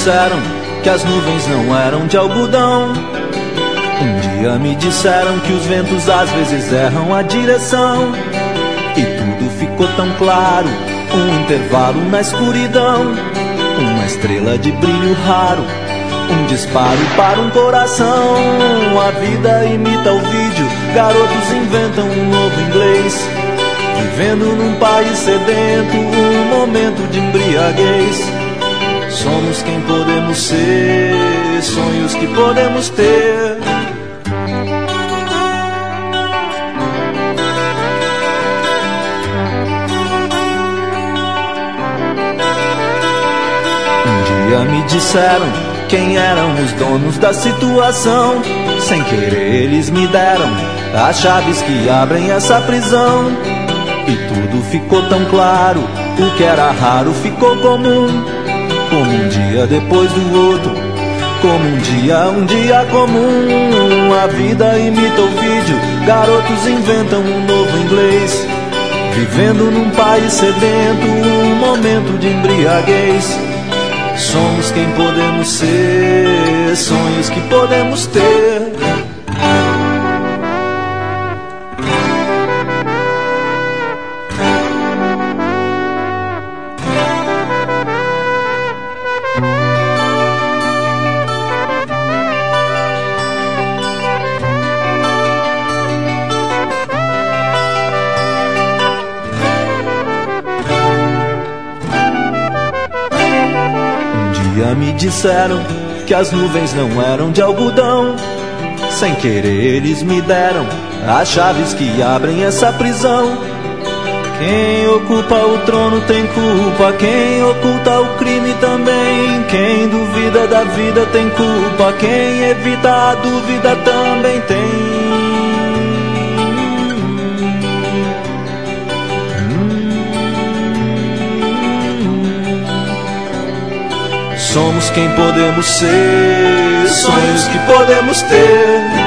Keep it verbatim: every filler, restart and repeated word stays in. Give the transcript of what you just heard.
disseram que as nuvens não eram de algodão. Um dia me disseram que os ventos às vezes erram a direção. E tudo ficou tão claro, um intervalo na escuridão, uma estrela de brilho raro, um disparo para um coração. A vida imita o vídeo, garotos inventam um novo inglês, vivendo num país sedento, um momento de embriaguez. Somos quem podemos ser, sonhos que podemos ter. Um dia me disseram quem eram os donos da situação. Sem querer eles me deram as chaves que abrem essa prisão. E tudo ficou tão claro, o que era raro ficou comum, como um dia depois do outro, como um dia, um dia comum. A vida imita o vídeo, garotos inventam um novo inglês, vivendo num país sedento, um momento de embriaguez. Somos quem podemos ser, sonhos que podemos ter. Me disseram que as nuvens não eram de algodão. Sem querer eles me deram as chaves que abrem essa prisão. Quem ocupa o trono tem culpa, quem oculta o crime também. Quem duvida da vida tem culpa, quem evita a dúvida também tem. Somos quem podemos ser, sonhos que podemos ter.